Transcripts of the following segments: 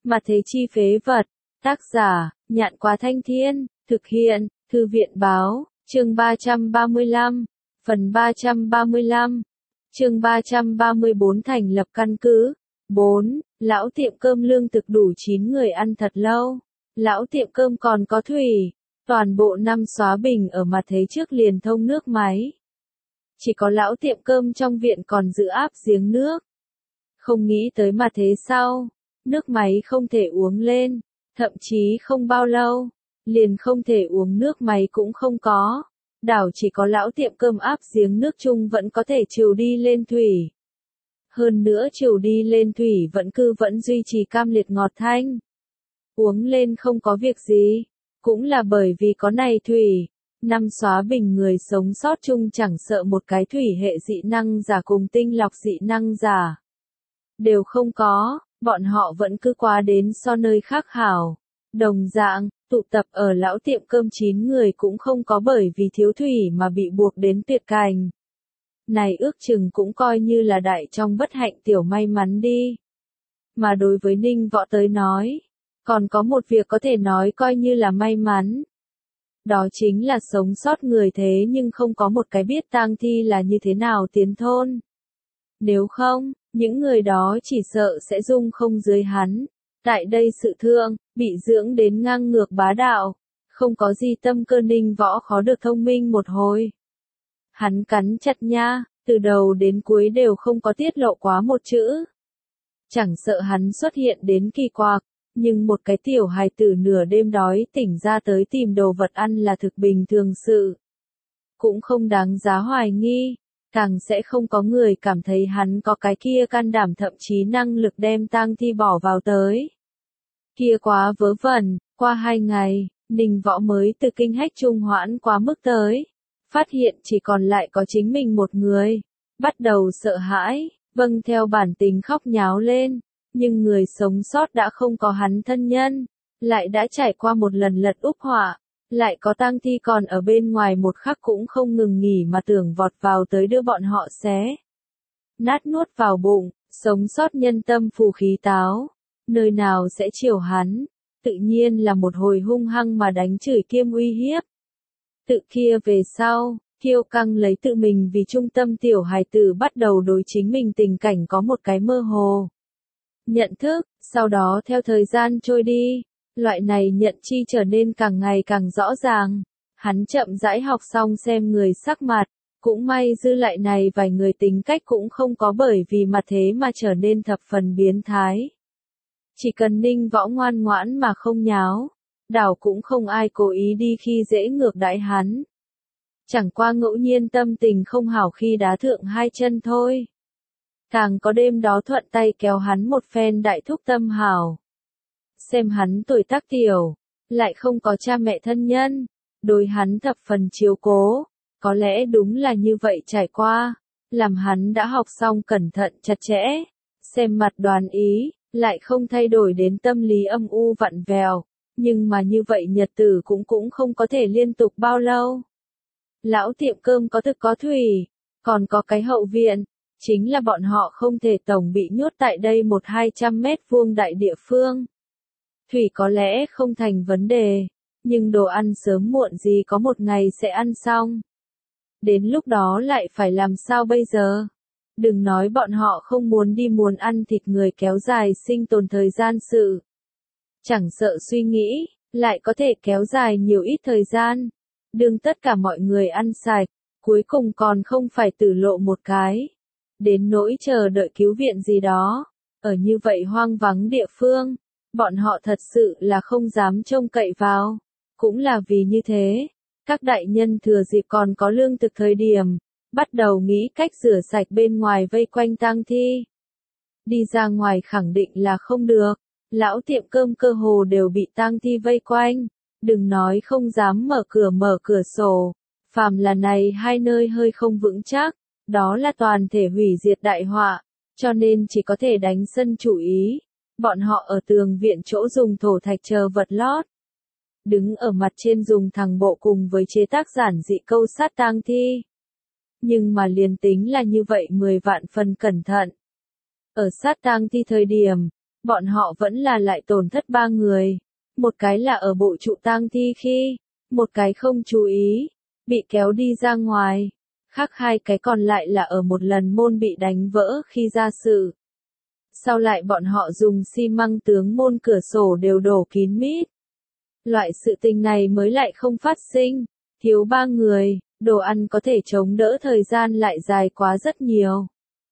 Mà thế chi phế vật. Tác giả, Nhạn Quá Thanh Thiên, thực hiện, Thư viện Báo, chương 335, phần 335, chương 334 thành lập căn cứ. 4. Lão tiệm cơm lương thực đủ 9 người ăn thật lâu. Lão tiệm cơm còn có thủy. Toàn bộ năm xóa bình ở mặt thế trước liền thông nước máy. Chỉ có lão tiệm cơm trong viện còn giữ áp giếng nước. Không nghĩ tới mặt thế sau, nước máy không thể uống lên, thậm chí không bao lâu, liền không thể uống nước máy cũng không có. Đảo chỉ có lão tiệm cơm áp giếng nước chung vẫn có thể trừu đi lên thủy. Hơn nữa trừu đi lên thủy vẫn duy trì cam liệt ngọt thanh. Uống lên không có việc gì, cũng là bởi vì có này thủy. Năm xóa bình người sống sót chung chẳng sợ một cái thủy hệ dị năng giả cùng tinh lọc dị năng giả. Đều không có, bọn họ vẫn cứ qua đến so nơi khác hảo. Đồng dạng, tụ tập ở lão tiệm cơm 9 người cũng không có bởi vì thiếu thủy mà bị buộc đến tuyệt cảnh. Này ước chừng cũng coi như là đại trong bất hạnh tiểu may mắn đi. Mà đối với Ninh Võ tới nói, còn có một việc có thể nói coi như là may mắn. Đó chính là sống sót người thế nhưng không có một cái biết tang thi là như thế nào tiến thôn. Nếu không, những người đó chỉ sợ sẽ dung không dưới hắn. Tại đây sự thương, bị dưỡng đến ngang ngược bá đạo. Không có gì tâm cơ Ninh Võ khó được thông minh một hồi. Hắn cắn chặt nha, từ đầu đến cuối đều không có tiết lộ quá một chữ. Chẳng sợ hắn xuất hiện đến kỳ quặc, nhưng một cái tiểu hài tử nửa đêm đói tỉnh ra tới tìm đồ vật ăn là thực bình thường sự. Cũng không đáng giá hoài nghi, càng sẽ không có người cảm thấy hắn có cái kia can đảm thậm chí năng lực đem tang thi bỏ vào tới. Kia quá vớ vẩn, qua 2 ngày, Ninh Võ mới từ kinh hách trung hoãn quá mức tới. Phát hiện chỉ còn lại có chính mình một người. Bắt đầu sợ hãi, vâng theo bản tính khóc nháo lên. Nhưng người sống sót đã không có hắn thân nhân. Lại đã trải qua một lần lật úp họa. Lại có tang thi còn ở bên ngoài một khắc cũng không ngừng nghỉ mà tưởng vọt vào tới đưa bọn họ xé nát nuốt vào bụng, sống sót nhân tâm phù khí táo. Nơi nào sẽ chiều hắn, tự nhiên là một hồi hung hăng mà đánh chửi kiêm uy hiếp. Tự kia về sau, kiêu căng lấy tự mình vì trung tâm tiểu hài tử bắt đầu đối chính mình tình cảnh có một cái mơ hồ nhận thức, sau đó theo thời gian trôi đi, loại này nhận chi trở nên càng ngày càng rõ ràng. Hắn chậm rãi học xong xem người sắc mặt, cũng may dư lại này vài người tính cách cũng không có bởi vì mặt thế mà trở nên thập phần biến thái. Chỉ cần Ninh Võ ngoan ngoãn mà không nháo, đảo cũng không ai cố ý đi khi dễ ngược đãi hắn. Chẳng qua ngẫu nhiên tâm tình không hảo khi đá thượng hai chân thôi. Càng có đêm đó thuận tay kéo hắn một phen đại thúc tâm hảo. Xem hắn tuổi tác tiểu, lại không có cha mẹ thân nhân, đối hắn thập phần chiếu cố, có lẽ đúng là như vậy trải qua, làm hắn đã học xong cẩn thận chặt chẽ, xem mặt đoán ý, lại không thay đổi đến tâm lý âm u vặn vẹo, nhưng mà như vậy nhật tử cũng không có thể liên tục bao lâu. Lão tiệm cơm có thực có thủy, còn có cái hậu viện, chính là bọn họ không thể tổng bị nhốt tại đây 100-200 mét vuông đại địa phương. Thủy có lẽ không thành vấn đề, nhưng đồ ăn sớm muộn gì có một ngày sẽ ăn xong. Đến lúc đó lại phải làm sao bây giờ? Đừng nói bọn họ không muốn đi muốn ăn thịt người kéo dài sinh tồn thời gian sự. Chẳng sợ suy nghĩ, lại có thể kéo dài nhiều ít thời gian. Đừng tất cả mọi người ăn sạch, cuối cùng còn không phải tử lộ một cái. Đến nỗi chờ đợi cứu viện gì đó, ở như vậy hoang vắng địa phương, bọn họ thật sự là không dám trông cậy vào. Cũng là vì như thế, các đại nhân thừa dịp còn có lương thực thời điểm, bắt đầu nghĩ cách rửa sạch bên ngoài vây quanh tang thi. Đi ra ngoài khẳng định là không được, lão tiệm cơm cơ hồ đều bị tang thi vây quanh, đừng nói không dám mở cửa sổ, phàm là này hai nơi hơi không vững chắc, đó là toàn thể hủy diệt đại họa, cho nên chỉ có thể đánh sân chủ ý. Bọn họ ở tường viện chỗ dùng thổ thạch chờ vật lót. Đứng ở mặt trên dùng thẳng bộ cùng với chế tác giản dị câu sát tang thi. Nhưng mà liền tính là như vậy 10 vạn phần cẩn thận. Ở sát tang thi thời điểm, bọn họ vẫn là lại tổn thất 3 người. Một cái là ở bộ trụ tang thi khi, một cái không chú ý, bị kéo đi ra ngoài. Khác 2 cái còn lại là ở một lần môn bị đánh vỡ khi ra sự. Sau lại bọn họ dùng xi măng tướng môn cửa sổ đều đổ kín mít. Loại sự tình này mới lại không phát sinh. Thiếu 3 người, đồ ăn có thể chống đỡ thời gian lại dài quá rất nhiều.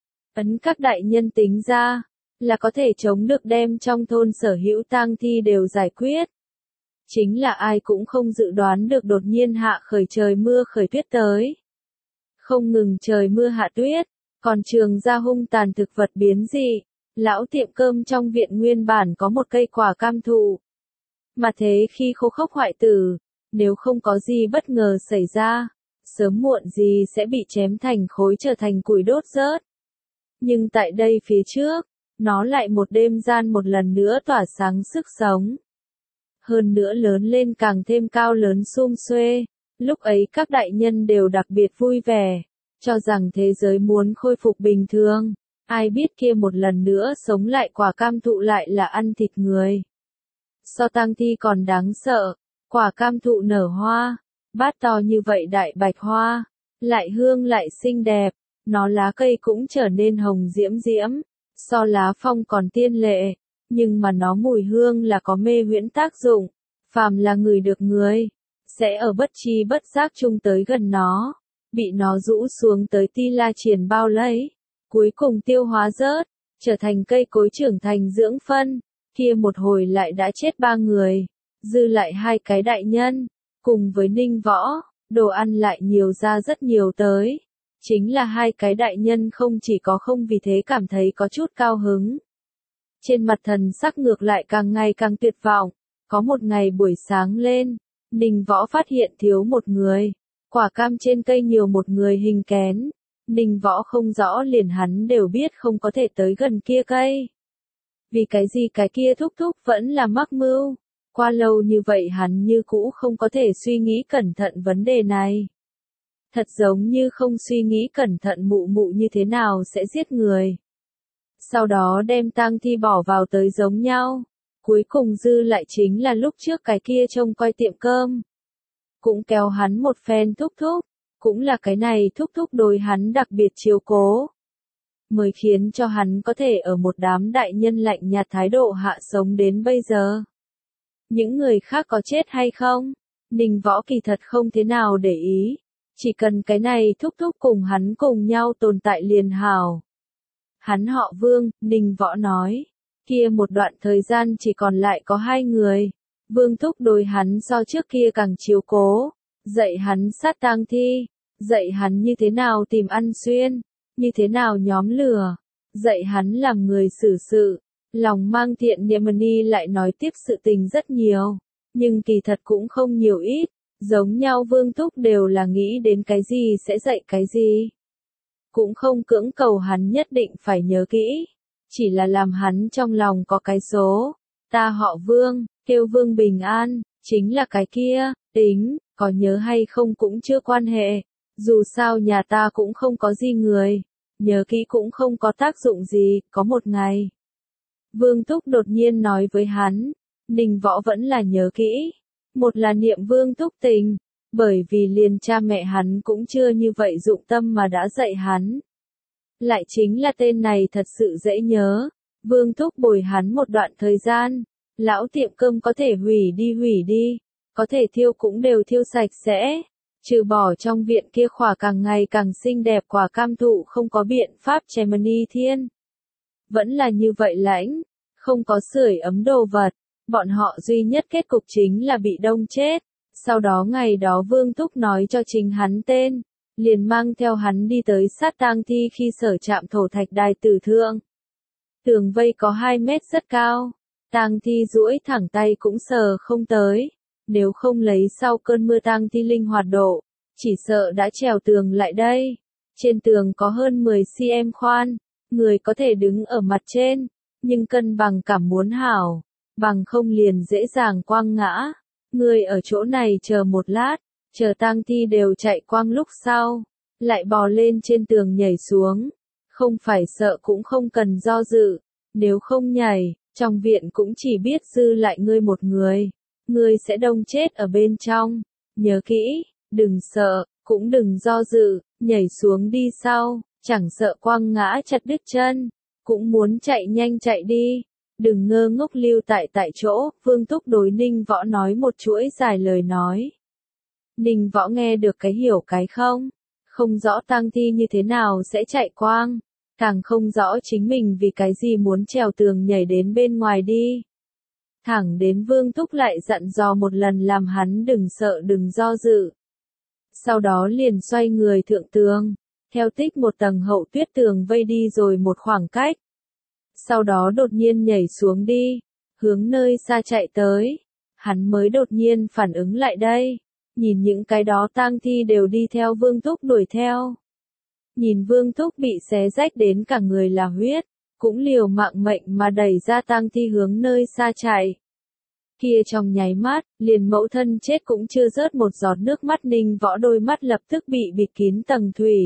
Ấn các đại nhân tính ra, là có thể chống được đem trong thôn sở hữu tang thi đều giải quyết. Chính là ai cũng không dự đoán được đột nhiên hạ khởi trời mưa khởi tuyết tới. Không ngừng trời mưa hạ tuyết, còn trường ra hung tàn thực vật biến dị. Lão tiệm cơm trong viện nguyên bản có một cây quả cam thụ. Mà thế khi khô khốc hoại tử, nếu không có gì bất ngờ xảy ra, sớm muộn gì sẽ bị chém thành khối trở thành củi đốt rớt. Nhưng tại đây phía trước, nó lại một đêm gian một lần nữa tỏa sáng sức sống. Hơn nữa lớn lên càng thêm cao lớn sum xuê, lúc ấy các đại nhân đều đặc biệt vui vẻ, cho rằng thế giới muốn khôi phục bình thường. Ai biết kia một lần nữa sống lại quả cam thụ lại là ăn thịt người. So tang thi còn đáng sợ, quả cam thụ nở hoa, bát to như vậy đại bạch hoa, lại hương lại xinh đẹp, nó lá cây cũng trở nên hồng diễm diễm, so lá phong còn tiên lệ, nhưng mà nó mùi hương là có mê huyễn tác dụng, phàm là người được người, sẽ ở bất tri bất giác chung tới gần nó, bị nó rũ xuống tới ti la triền bao lấy. Cuối cùng tiêu hóa rớt, trở thành cây cối trưởng thành dưỡng phân, kia một hồi lại đã chết 3 người, dư lại 2 cái đại nhân, cùng với Ninh Võ, đồ ăn lại nhiều ra rất nhiều tới. Chính là 2 cái đại nhân không chỉ có không vì thế cảm thấy có chút cao hứng. Trên mặt thần sắc ngược lại càng ngày càng tuyệt vọng, có một ngày buổi sáng lên, Ninh Võ phát hiện thiếu một người, quả cam trên cây nhiều một người hình kén. Ninh Võ không rõ liền hắn đều biết không có thể tới gần kia cây. Vì cái gì cái kia thúc thúc vẫn là mắc mưu. Qua lâu như vậy hắn như cũ không có thể suy nghĩ cẩn thận vấn đề này. Thật giống như không suy nghĩ cẩn thận mụ mụ như thế nào sẽ giết người. Sau đó đem tang thi bỏ vào tới giống nhau. Cuối cùng dư lại chính là lúc trước cái kia trông coi tiệm cơm. Cũng kéo hắn một phen thúc thúc. Cũng là cái này thúc thúc đối hắn đặc biệt chiếu cố. Mới khiến cho hắn có thể ở một đám đại nhân lạnh nhạt thái độ hạ sống đến bây giờ. Những người khác có chết hay không? Ninh Võ kỳ thật không thế nào để ý. Chỉ cần cái này thúc thúc cùng hắn cùng nhau tồn tại liền hảo. Hắn họ Vương, Ninh Võ nói. Kia một đoạn thời gian chỉ còn lại có 2 người. Vương thúc đối hắn so trước kia càng chiếu cố. Dạy hắn sát tang thi. Dạy hắn như thế nào tìm ăn xuyên, như thế nào nhóm lửa, dạy hắn làm người xử sự, lòng mang thiện niệm ni lại nói tiếp sự tình rất nhiều, nhưng kỳ thật cũng không nhiều ít, giống nhau Vương thúc đều là nghĩ đến cái gì sẽ dạy cái gì. Cũng không cưỡng cầu hắn nhất định phải nhớ kỹ, chỉ là làm hắn trong lòng có cái số, ta họ Vương, kêu Vương bình an, chính là cái kia, tính, có nhớ hay không cũng chưa quan hệ. Dù sao nhà ta cũng không có gì người, nhớ kỹ cũng không có tác dụng gì, có một ngày. Vương Thúc đột nhiên nói với hắn, Ninh Võ vẫn là nhớ kỹ, một là niệm Vương Thúc tình, bởi vì liền cha mẹ hắn cũng chưa như vậy dụng tâm mà đã dạy hắn. Lại chính là tên này thật sự dễ nhớ, Vương Thúc bồi hắn một đoạn thời gian, lão tiệm cơm có thể hủy đi, có thể thiêu cũng đều thiêu sạch sẽ. Trừ bỏ trong viện kia khỏa càng ngày càng xinh đẹp quả cam thụ không có biện pháp Gemini Thiên. Vẫn là như vậy lãnh, không có sưởi ấm đồ vật, bọn họ duy nhất kết cục chính là bị đông chết. Sau đó ngày đó Vương Thúc nói cho chính hắn tên, liền mang theo hắn đi tới sát tang thi khi sở trạm thổ thạch đài tử thượng. Tường vây có 2 mét rất cao, tang thi duỗi thẳng tay cũng sờ không tới. Nếu không lấy sau cơn mưa tang thi linh hoạt độ, chỉ sợ đã trèo tường lại đây. Trên tường có hơn 10 cm khoan, người có thể đứng ở mặt trên, nhưng cân bằng cảm muốn hảo, bằng không liền dễ dàng quăng ngã. Người ở chỗ này chờ một lát, chờ tang thi đều chạy quăng lúc sau, lại bò lên trên tường nhảy xuống. Không phải sợ cũng không cần do dự, nếu không nhảy, Trong viện cũng chỉ biết dư lại ngươi một người. Ngươi sẽ đông chết ở bên trong. Nhớ kỹ, đừng sợ, cũng đừng do dự, nhảy xuống đi sau, chẳng sợ quăng ngã chặt đứt chân, cũng muốn chạy nhanh chạy đi. Đừng ngơ ngốc lưu tại chỗ, Vương Túc đối Ninh Võ nói một chuỗi dài lời nói. Ninh Võ nghe được cái hiểu cái không, không rõ tang thi như thế nào sẽ chạy quang, càng không rõ chính mình vì cái gì muốn trèo tường nhảy đến bên ngoài đi. Thẳng đến Vương Túc lại dặn dò một lần làm hắn đừng sợ đừng do dự. Sau đó liền xoay người thượng tường, theo tích một tầng hậu tuyết tường vây đi rồi một khoảng cách. Sau đó đột nhiên nhảy xuống đi, hướng nơi xa chạy tới. Hắn mới đột nhiên phản ứng lại đây, nhìn những cái đó tang thi đều đi theo Vương Túc đuổi theo. Nhìn Vương Túc bị xé rách đến cả người là huyết, cũng liều mạng mệnh mà đẩy ra tang thi hướng nơi xa chạy. Kia trong nháy mắt, liền mẫu thân chết cũng chưa rớt một giọt nước mắt, Ninh Võ đôi mắt lập tức bị bịt kín tầng thủy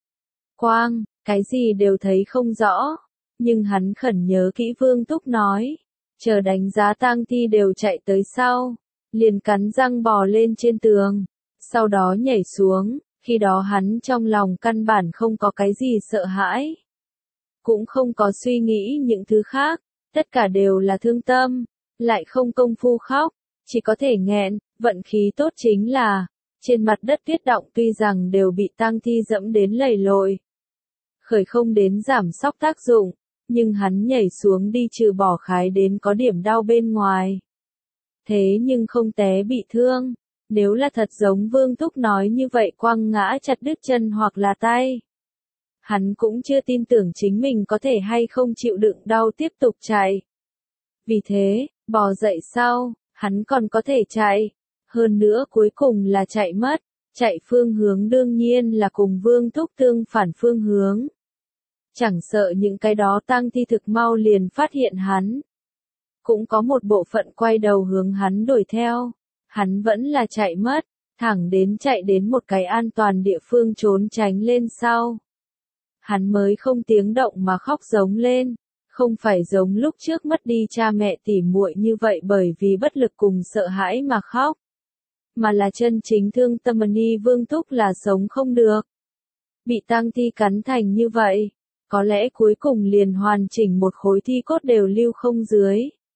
quang, cái gì đều thấy không rõ. Nhưng hắn khẩn nhớ kỹ Vương Túc nói, chờ đánh giá tang thi đều chạy tới sau, liền cắn răng bò lên trên tường, sau đó nhảy xuống. Khi đó hắn trong lòng căn bản không có cái gì sợ hãi, cũng không có suy nghĩ những thứ khác, tất cả đều là thương tâm, lại không công phu khóc, chỉ có thể nghẹn. Vận khí tốt chính là, trên mặt đất tuyết động tuy rằng đều bị tang thi dẫm đến lầy lội, khởi không đến giảm sóc tác dụng, nhưng hắn nhảy xuống đi trừ bỏ khái đến có điểm đau bên ngoài. Thế nhưng không té bị thương. Nếu là thật giống Vương Túc nói như vậy quăng ngã chặt đứt chân hoặc là tay, hắn cũng chưa tin tưởng chính mình có thể hay không chịu đựng đau tiếp tục chạy. Vì thế, bò dậy sau, hắn còn có thể chạy. Hơn nữa cuối cùng là chạy mất, chạy phương hướng đương nhiên là cùng Vương Túc tương phản phương hướng. Chẳng sợ những cái đó tang thi thực mau liền phát hiện hắn. Cũng có một bộ phận quay đầu hướng hắn đuổi theo. Hắn vẫn là chạy mất, thẳng đến chạy đến một cái an toàn địa phương trốn tránh lên sau. Hắn mới không tiếng động mà khóc giống lên, không phải giống lúc trước mất đi cha mẹ tỉ muội như vậy bởi vì bất lực cùng sợ hãi mà khóc. Mà là chân chính thương tâm. Vương Túc là sống không được. Bị tang thi cắn thành như vậy, có lẽ cuối cùng liền hoàn chỉnh một khối thi cốt đều lưu không dưới.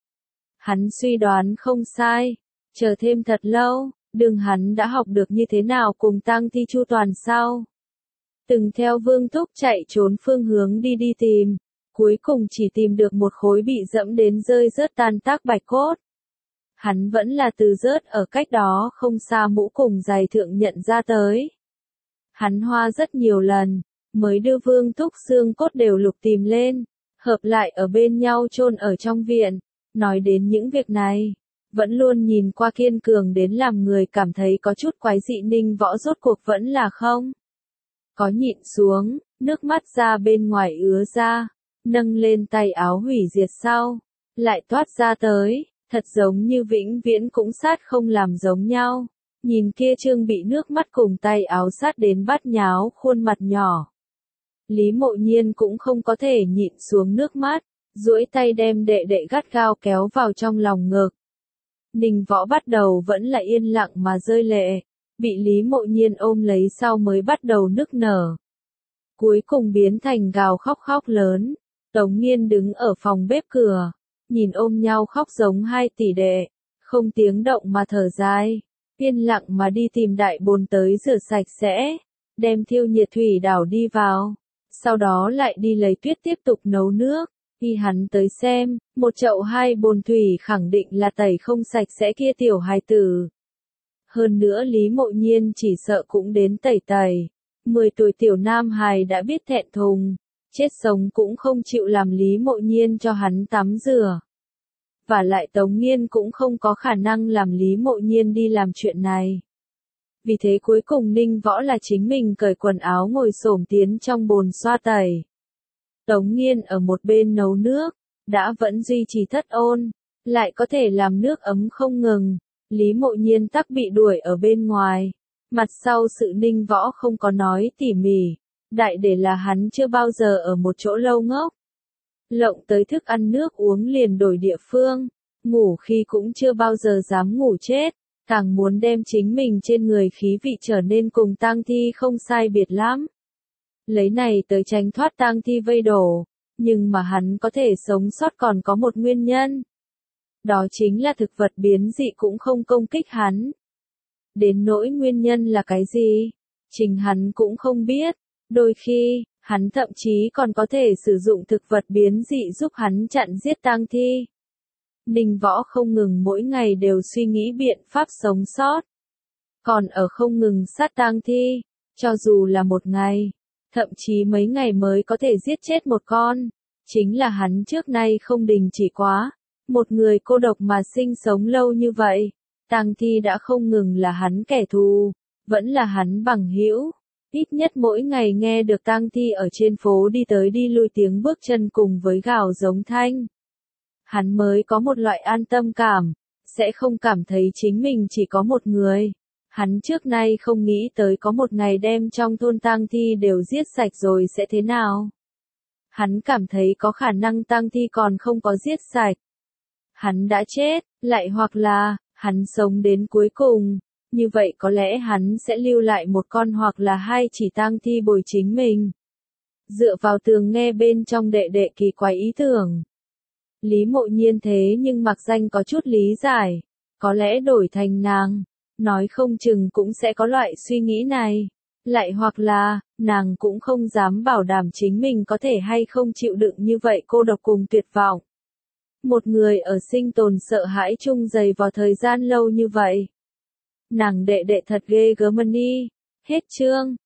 Hắn suy đoán không sai. Chờ thêm thật lâu, đường hắn đã học được như thế nào cùng tang thi chu toàn sau. Từng theo Vương Túc chạy trốn phương hướng đi tìm, cuối cùng chỉ tìm được một khối bị dẫm đến rơi rớt tan tác bạch cốt. Hắn vẫn là từ rớt ở cách đó không xa mũ cùng giày thượng nhận ra tới. Hắn hoa rất nhiều lần, mới đưa Vương Túc xương cốt đều lục tìm lên, hợp lại ở bên nhau chôn ở trong viện. Nói đến những việc này, vẫn luôn nhìn qua kiên cường đến làm người cảm thấy có chút quái dị. Ninh Võ rốt cuộc vẫn là không có nhịn xuống, nước mắt ra bên ngoài ứa ra, nâng lên tay áo hủy diệt sau, lại toát ra tới, thật giống như vĩnh viễn cũng sát không làm giống nhau. Nhìn kia trương bị nước mắt cùng tay áo sát đến bát nháo khuôn mặt nhỏ, Lý Mộ Nhiên cũng không có thể nhịn xuống nước mắt, duỗi tay đem đệ đệ gắt gao kéo vào trong lòng ngực. Ninh Võ bắt đầu vẫn là yên lặng mà rơi lệ, bị Lý Mộ Nhiên ôm lấy sau mới bắt đầu nức nở. Cuối cùng biến thành gào khóc lớn. Tống Nghiên đứng ở phòng bếp cửa, nhìn ôm nhau khóc giống hai tỷ đệ, không tiếng động mà thở dài, yên lặng mà đi tìm đại bồn tới rửa sạch sẽ, đem thiêu nhiệt thủy đảo đi vào, sau đó lại đi lấy tuyết tiếp tục nấu nước. Khi hắn tới xem, một chậu hai bồn thủy khẳng định là tẩy không sạch sẽ kia tiểu hài tử. Hơn nữa Lý Mộ Nhiên chỉ sợ cũng đến tẩy. 10 tuổi tiểu nam hài đã biết thẹn thùng, chết sống cũng không chịu làm Lý Mộ Nhiên cho hắn tắm rửa. Và lại Tống Nghiên cũng không có khả năng làm Lý Mộ Nhiên đi làm chuyện này. Vì thế cuối cùng Ninh Võ là chính mình cởi quần áo ngồi xổm tiến trong bồn xoa tẩy. Tống Nghiên ở một bên nấu nước, đã vẫn duy trì thất ôn, lại có thể làm nước ấm không ngừng. Lý Mộ Nhiên tắc bị đuổi ở bên ngoài. Mặt sau sự Ninh Võ không có nói tỉ mỉ, đại để là hắn chưa bao giờ ở một chỗ lâu ngốc. lộng tới thức ăn nước uống liền đổi địa phương, ngủ khi cũng chưa bao giờ dám ngủ chết, càng muốn đem chính mình trên người khí vị trở nên cùng tang thi không sai biệt lắm. Lấy này tới tránh thoát tang thi vây đổ, nhưng mà hắn có thể sống sót còn có một nguyên nhân. Đó chính là thực vật biến dị cũng không công kích hắn. Đến nỗi nguyên nhân là cái gì? Chính hắn cũng không biết. Đôi khi, hắn thậm chí còn có thể sử dụng thực vật biến dị giúp hắn chặn giết tang thi. Ninh Võ không ngừng mỗi ngày đều suy nghĩ biện pháp sống sót. Còn ở không ngừng sát tang thi, cho dù là một ngày, thậm chí mấy ngày mới có thể giết chết một con. Chính là hắn trước nay không đình chỉ quá. Một người cô độc mà sinh sống lâu như vậy, tang thi đã không ngừng là hắn kẻ thù, vẫn là hắn bằng hữu. Ít nhất mỗi ngày nghe được tang thi ở trên phố đi tới đi lui tiếng bước chân cùng với gào giống thanh. Hắn mới có một loại an tâm cảm, sẽ không cảm thấy chính mình chỉ có một người. Hắn trước nay không nghĩ tới có một ngày đem trong thôn tang thi đều giết sạch rồi sẽ thế nào. Hắn cảm thấy có khả năng tang thi còn không có giết sạch. Hắn đã chết, lại hoặc là, hắn sống đến cuối cùng. Như vậy có lẽ hắn sẽ lưu lại một con hoặc là hai chỉ tang thi bồi chính mình. Dựa vào tường nghe bên trong đệ đệ kỳ quái ý tưởng. Lý Mộ Nhiên thế nhưng mặc danh có chút lý giải. Có lẽ đổi thành nàng, nói không chừng cũng sẽ có loại suy nghĩ này. Lại hoặc là, nàng cũng không dám bảo đảm chính mình có thể hay không chịu đựng như vậy cô độc cùng tuyệt vọng. Một người ở sinh tồn sợ hãi chung dày vào thời gian lâu như vậy. Nàng đệ đệ thật ghê gớm đi. Hết chương.